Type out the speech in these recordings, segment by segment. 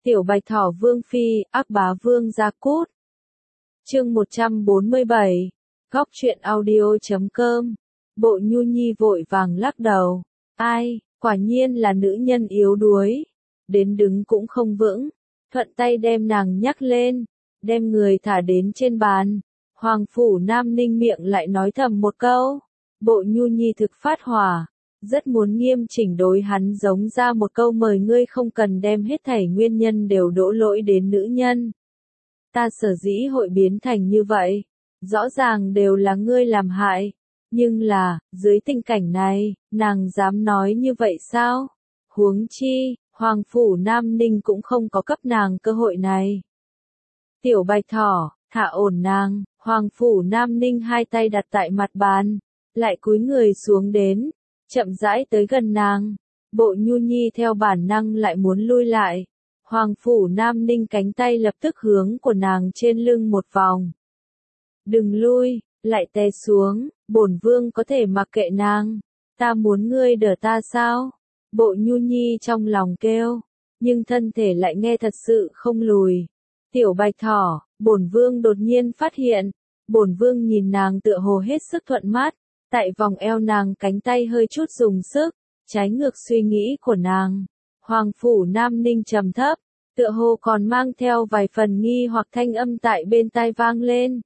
Tiểu Bạch Thỏ Vương Phi, ác bá Vương Gia Cút. Chương 147. Góc truyện audio.com. Bộ Nhu Nhi vội vàng lắc đầu. Ai, quả nhiên là nữ nhân yếu đuối. Đến đứng cũng không vững. Thuận tay đem nàng nhắc lên. Đem người thả đến trên bàn. Hoàng phủ Nam Ninh miệng lại nói thầm một câu. Bộ Nhu Nhi thực phát hỏa. Rất muốn nghiêm chỉnh đối hắn giống ra một câu mời ngươi không cần đem hết thảy nguyên nhân đều đổ lỗi đến nữ nhân. Ta sở dĩ hội biến thành như vậy. Rõ ràng đều là ngươi làm hại. Nhưng là, dưới tình cảnh này, nàng dám nói như vậy sao? Huống chi, Hoàng phủ Nam Ninh cũng không có cấp nàng cơ hội này. Tiểu Bạch Thỏ, thả ổn nàng, Hoàng phủ Nam Ninh hai tay đặt tại mặt bàn, lại cúi người xuống đến, chậm rãi tới gần nàng. Bộ Nhu Nhi theo bản năng lại muốn lui lại. Hoàng phủ Nam Ninh cánh tay lập tức hướng của nàng trên lưng một vòng. Đừng lui, lại té xuống, bổn vương có thể mặc kệ nàng. Ta muốn ngươi đỡ ta sao? Bộ Nhu Nhi trong lòng kêu, nhưng thân thể lại nghe thật sự không lùi. Tiểu Bạch Thỏ, bổn vương đột nhiên phát hiện, bổn vương nhìn nàng tựa hồ hết sức thuận mắt, tại vòng eo nàng cánh tay hơi chút dùng sức, trái ngược suy nghĩ của nàng. Hoàng phủ Nam Ninh trầm thấp, tựa hồ còn mang theo vài phần nghi hoặc thanh âm tại bên tai vang lên.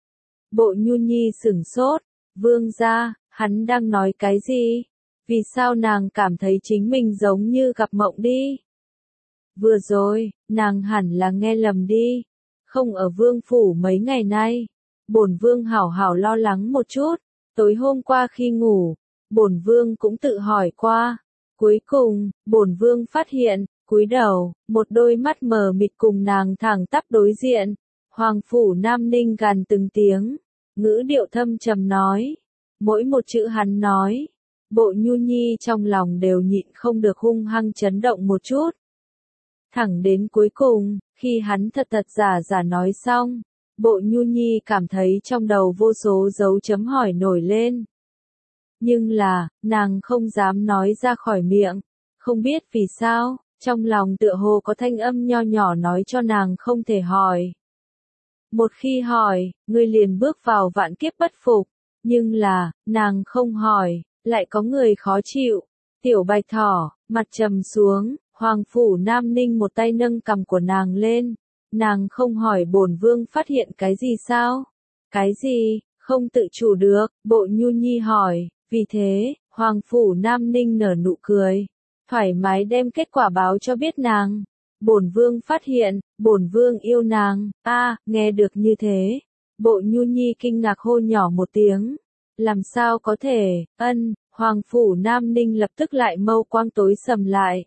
Bộ Nhu Nhi sửng sốt, vương gia, hắn đang nói cái gì? Vì sao nàng cảm thấy chính mình giống như gặp mộng đi? Vừa rồi, nàng hẳn là nghe lầm đi. Không ở vương phủ mấy ngày nay. Bổn vương hảo hảo lo lắng một chút. Tối hôm qua khi ngủ, bổn vương cũng tự hỏi qua. Cuối cùng, bổn vương phát hiện, cúi đầu, một đôi mắt mờ mịt cùng nàng thẳng tắp đối diện. Hoàng phủ Nam Ninh gằn từng tiếng, ngữ điệu thâm trầm nói. Mỗi một chữ hắn nói, Bộ Nhu Nhi trong lòng đều nhịn không được hung hăng chấn động một chút. Thẳng đến cuối cùng, khi hắn thật giả nói xong, Bộ Nhu Nhi cảm thấy trong đầu vô số dấu chấm hỏi nổi lên. Nhưng là, nàng không dám nói ra khỏi miệng, không biết vì sao, trong lòng tựa hồ có thanh âm nho nhỏ nói cho nàng không thể hỏi. Một khi hỏi, ngươi liền bước vào vạn kiếp bất phục, nhưng là, nàng không hỏi, lại có người khó chịu. Tiểu Bạch Thỏ, mặt trầm xuống, Hoàng phủ Nam Ninh một tay nâng cằm của nàng lên. Nàng không hỏi bổn vương phát hiện cái gì sao? Cái gì? Không tự chủ được, Bộ Nhu Nhi hỏi. Vì thế, Hoàng phủ Nam Ninh nở nụ cười, thoải mái đem kết quả báo cho biết nàng. Bổn vương phát hiện, bổn vương yêu nàng. Nghe được như thế, Bộ Nhu Nhi kinh ngạc hô nhỏ một tiếng. Làm sao có thể? Hoàng phủ Nam Ninh lập tức lại mâu quang tối sầm lại.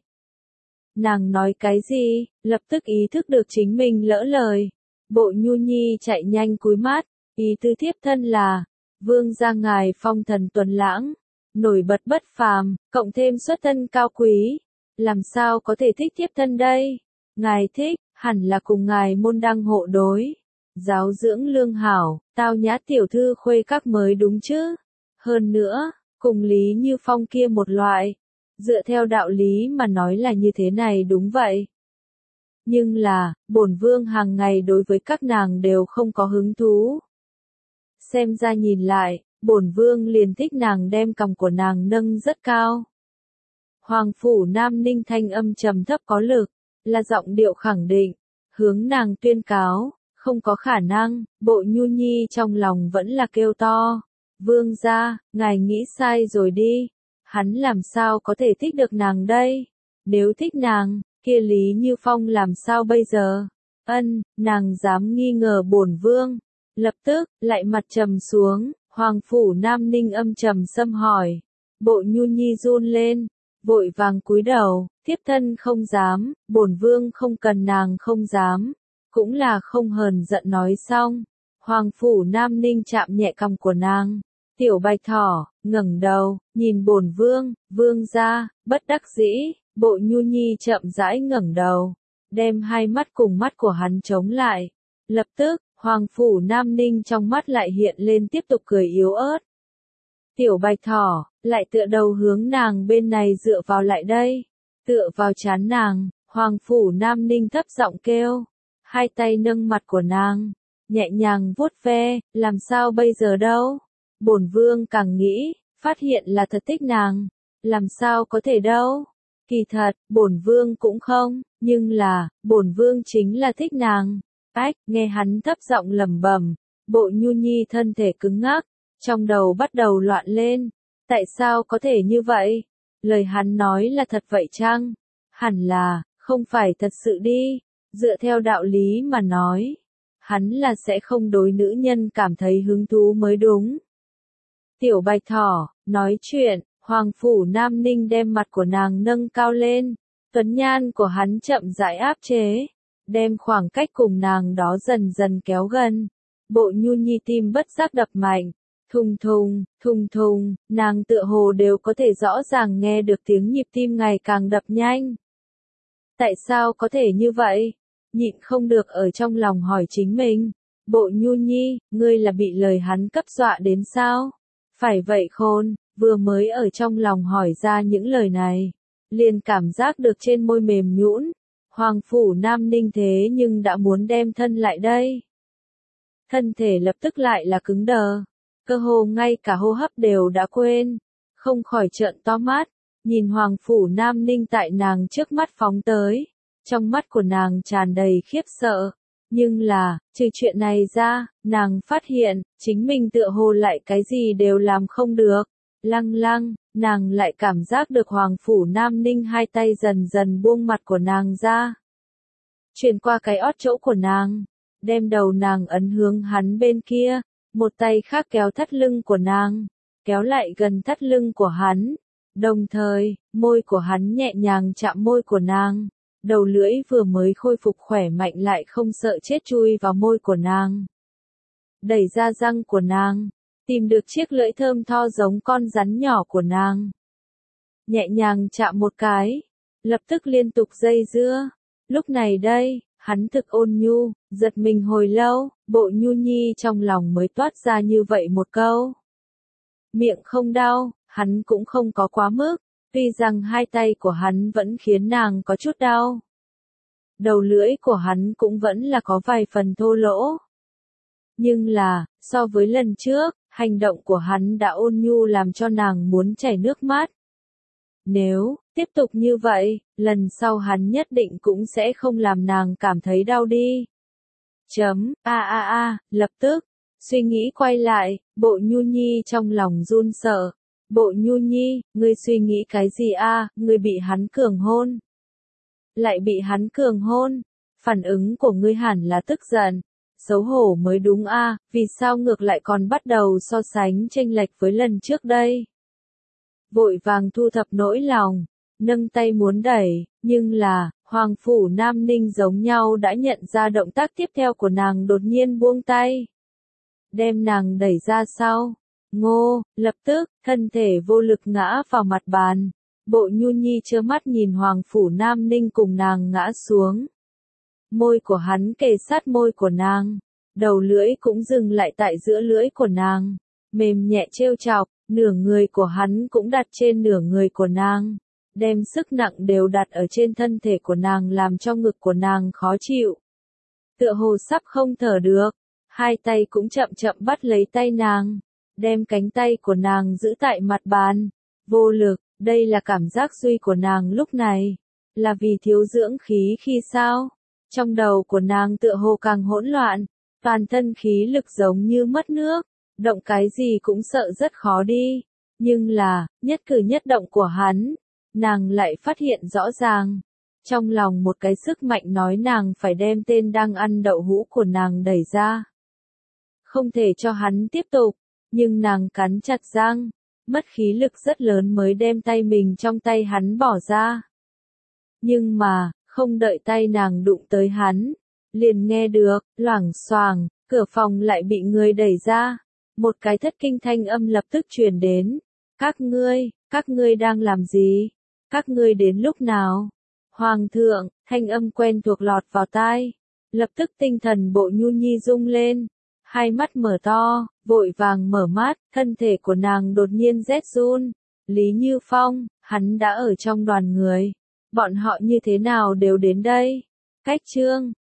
Nàng nói cái gì? Lập tức ý thức được chính mình lỡ lời. Bộ Nhu Nhi chạy nhanh cúi mắt, ý tư thiếp thân là, vương gia ngài phong thần tuần lãng, nổi bật bất phàm, cộng thêm xuất thân cao quý. Làm sao có thể thích thiếp thân đây? Ngài thích, hẳn là cùng ngài môn đăng hộ đối. Giáo dưỡng lương hảo, tao nhã tiểu thư khuê các mới đúng chứ. Hơn nữa, cùng Lý Như Phong kia một loại. Dựa theo đạo lý mà nói là như thế này đúng vậy. Nhưng là, bổn vương hàng ngày đối với các nàng đều không có hứng thú. Xem ra nhìn lại, bổn vương liền thích nàng đem cằm của nàng nâng rất cao. Hoàng phủ Nam Ninh thanh âm trầm thấp có lực, là giọng điệu khẳng định, hướng nàng tuyên cáo, không có khả năng. Bộ Nhu Nhi trong lòng vẫn là kêu to. Vương gia, ngài nghĩ sai rồi đi. Hắn làm sao có thể thích được nàng đây? Nếu thích nàng, kia Lý Như Phong làm sao bây giờ? Nàng dám nghi ngờ bổn vương. Lập tức, lại mặt trầm xuống, Hoàng phủ Nam Ninh âm trầm xâm hỏi. Bộ Nhu Nhi run lên, vội vàng cúi đầu, thiếp thân không dám, bổn vương không cần nàng không dám. Cũng là không hờn giận nói xong. Hoàng phủ Nam Ninh chạm nhẹ cằm của nàng. Tiểu Bạch Thỏ, ngẩng đầu, nhìn bổn vương, vương gia, bất đắc dĩ. Bộ Nhu Nhi chậm rãi ngẩng đầu, đem hai mắt cùng mắt của hắn chống lại. Lập tức, Hoàng phủ Nam Ninh trong mắt lại hiện lên tiếp tục cười yếu ớt. Tiểu Bạch Thỏ, lại tựa đầu hướng nàng bên này dựa vào lại đây. Tựa vào trán nàng, Hoàng Phủ Nam Ninh thấp giọng kêu, hai tay nâng mặt của nàng, nhẹ nhàng vuốt ve, làm sao bây giờ đâu? Bổn vương càng nghĩ, phát hiện là thật thích nàng, làm sao có thể đâu? Kỳ thật, bổn vương cũng không, nhưng là, bổn vương chính là thích nàng. Ách, nghe hắn thấp giọng lẩm bẩm, Bộ Nhu Nhi thân thể cứng ngắc, trong đầu bắt đầu loạn lên. Tại sao có thể như vậy? Lời hắn nói là thật vậy chăng? Hẳn là, không phải thật sự đi. Dựa theo đạo lý mà nói, hắn là sẽ không đối nữ nhân cảm thấy hứng thú mới đúng. Tiểu Bạch Thỏ, nói chuyện, Hoàng Phủ Nam Ninh đem mặt của nàng nâng cao lên, tuấn nhan của hắn chậm rãi áp chế, đem khoảng cách cùng nàng đó dần dần kéo gần. Bộ Nhu Nhi tim bất giác đập mạnh, thùng thùng, thùng thùng, nàng tựa hồ đều có thể rõ ràng nghe được tiếng nhịp tim ngày càng đập nhanh. Tại sao có thể như vậy? Nhịn không được ở trong lòng hỏi chính mình. Bộ Nhu Nhi, ngươi là bị lời hắn cấp dọa đến sao? Phải vậy khôn, vừa mới ở trong lòng hỏi ra những lời này, liền cảm giác được trên môi mềm nhũn. Hoàng Phủ Nam Ninh thế nhưng đã muốn đem thân lại đây. Thân thể lập tức lại là cứng đờ, cơ hồ ngay cả hô hấp đều đã quên, không khỏi trợn to mắt, nhìn Hoàng Phủ Nam Ninh tại nàng trước mắt phóng tới, trong mắt của nàng tràn đầy khiếp sợ, nhưng là, trừ chuyện này ra, nàng phát hiện, chính mình tựa hồ lại cái gì đều làm không được, lăng lăng, nàng lại cảm giác được Hoàng Phủ Nam Ninh hai tay dần dần buông mặt của nàng ra, truyền qua cái ót chỗ của nàng, đem đầu nàng ấn hướng hắn bên kia, một tay khác kéo thắt lưng của nàng, kéo lại gần thắt lưng của hắn, đồng thời, môi của hắn nhẹ nhàng chạm môi của nàng, đầu lưỡi vừa mới khôi phục khỏe mạnh lại không sợ chết chui vào môi của nàng. Đẩy ra răng của nàng, tìm được chiếc lưỡi thơm tho giống con rắn nhỏ của nàng. Nhẹ nhàng chạm một cái, lập tức liên tục dây dưa, lúc này đây, hắn thực ôn nhu, giật mình hồi lâu, Bộ Nhu Nhi trong lòng mới toát ra như vậy một câu. Miệng không đau, hắn cũng không có quá mức, tuy rằng hai tay của hắn vẫn khiến nàng có chút đau. Đầu lưỡi của hắn cũng vẫn là có vài phần thô lỗ. Nhưng là, so với lần trước, hành động của hắn đã ôn nhu làm cho nàng muốn chảy nước mắt. Nếu tiếp tục như vậy, lần sau hắn nhất định cũng sẽ không làm nàng cảm thấy đau đi. Lập tức, suy nghĩ quay lại, Bộ Nhu Nhi trong lòng run sợ. Bộ Nhu Nhi, ngươi suy nghĩ cái gì a? Ngươi bị hắn cường hôn. Lại bị hắn cường hôn, phản ứng của ngươi hẳn là tức giận, xấu hổ mới đúng a, vì sao ngược lại còn bắt đầu so sánh chênh lệch với lần trước đây? Vội vàng thu thập nỗi lòng, nâng tay muốn đẩy, nhưng là, Hoàng Phủ Nam Ninh giống nhau đã nhận ra động tác tiếp theo của nàng đột nhiên buông tay. Đem nàng đẩy ra sau. Ngô, lập tức, thân thể vô lực ngã vào mặt bàn. Bộ Nhu Nhi trơ mắt nhìn Hoàng Phủ Nam Ninh cùng nàng ngã xuống. Môi của hắn kề sát môi của nàng. Đầu lưỡi cũng dừng lại tại giữa lưỡi của nàng. Mềm nhẹ trêu chọc, nửa người của hắn cũng đặt trên nửa người của nàng. Đem sức nặng đều đặt ở trên thân thể của nàng làm cho ngực của nàng khó chịu. Tựa hồ sắp không thở được. Hai tay cũng chậm chậm bắt lấy tay nàng. Đem cánh tay của nàng giữ tại mặt bàn. Vô lực, đây là cảm giác duy của nàng lúc này. Là vì thiếu dưỡng khí khi sao? Trong đầu của nàng tựa hồ càng hỗn loạn. Toàn thân khí lực giống như mất nước. Động cái gì cũng sợ rất khó đi. Nhưng là, nhất cử nhất động của hắn. Nàng lại phát hiện rõ ràng. Trong lòng một cái sức mạnh nói nàng phải đem tên đang ăn đậu hũ của nàng đẩy ra. Không thể cho hắn tiếp tục. Nhưng nàng cắn chặt răng, mất khí lực rất lớn mới đem tay mình trong tay hắn bỏ ra. Nhưng mà, không đợi tay nàng đụng tới hắn, liền nghe được, loảng xoảng, cửa phòng lại bị người đẩy ra. Một cái thất kinh thanh âm lập tức truyền đến. Các ngươi đang làm gì? Các ngươi đến lúc nào? Hoàng thượng, thanh âm quen thuộc lọt vào tai. Lập tức tinh thần Bộ Nhu Nhi rung lên. Hai mắt mở to, vội vàng mở mắt, thân thể của nàng đột nhiên rét run. Lý Như Phong, hắn đã ở trong đoàn người. Bọn họ như thế nào đều đến đây? Cách chương